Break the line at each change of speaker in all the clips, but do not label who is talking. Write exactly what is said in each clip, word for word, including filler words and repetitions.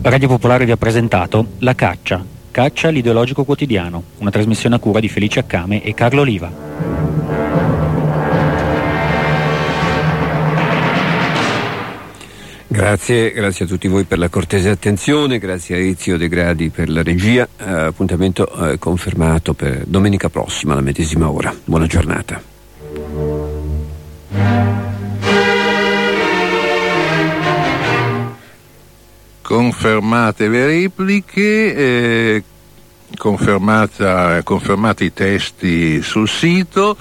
Radio Popolare vi ha presentato La Caccia, Caccia l'ideologico quotidiano, una trasmissione a cura di Felice Accame e Carlo Oliva.
Grazie, grazie a tutti voi per la cortese attenzione, grazie a Ezio De Gradi per la regia. Eh, appuntamento eh, confermato per domenica prossima alla medesima ora. Buona giornata.
Confermate le repliche, eh, confermata, confermati i testi sul sito.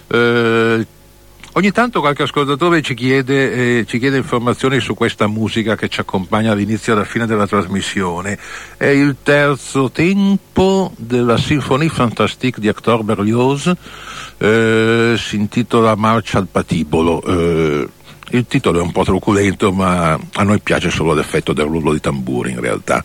Eh, ogni tanto qualche ascoltatore ci chiede, eh, ci chiede informazioni su questa musica che ci accompagna all'inizio e alla fine della trasmissione. È il terzo tempo della Symphonie Fantastique di Hector Berlioz, eh, si intitola Marcia al patibolo. Eh, Il titolo è un po' truculento, ma a noi piace solo l'effetto del rullo di tamburi, in realtà.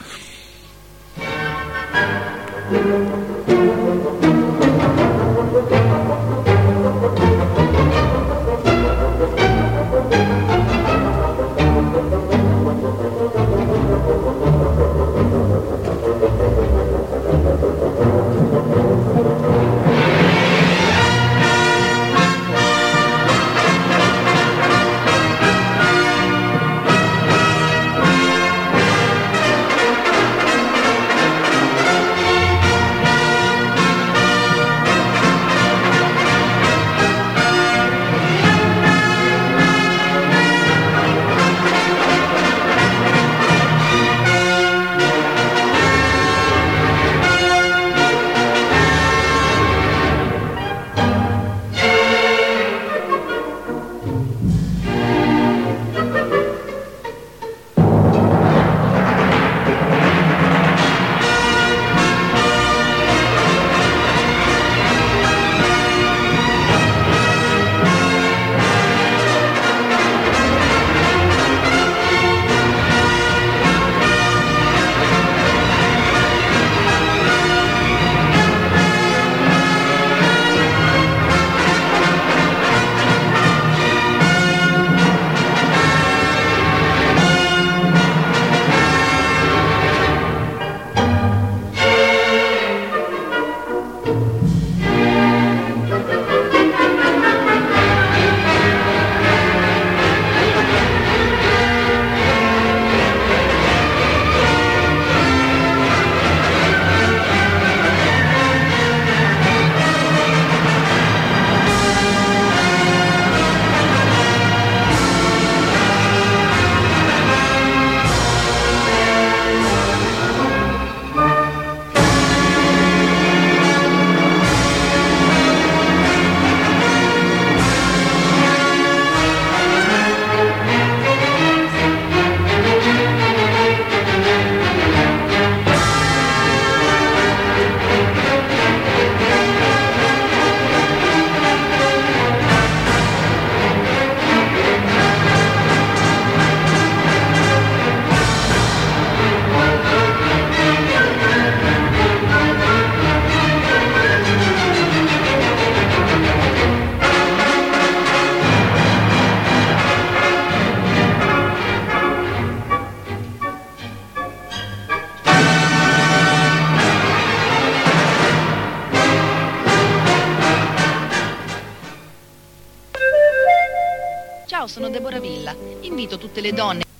Ciao, sono Deborah Villa. Invito tutte le donne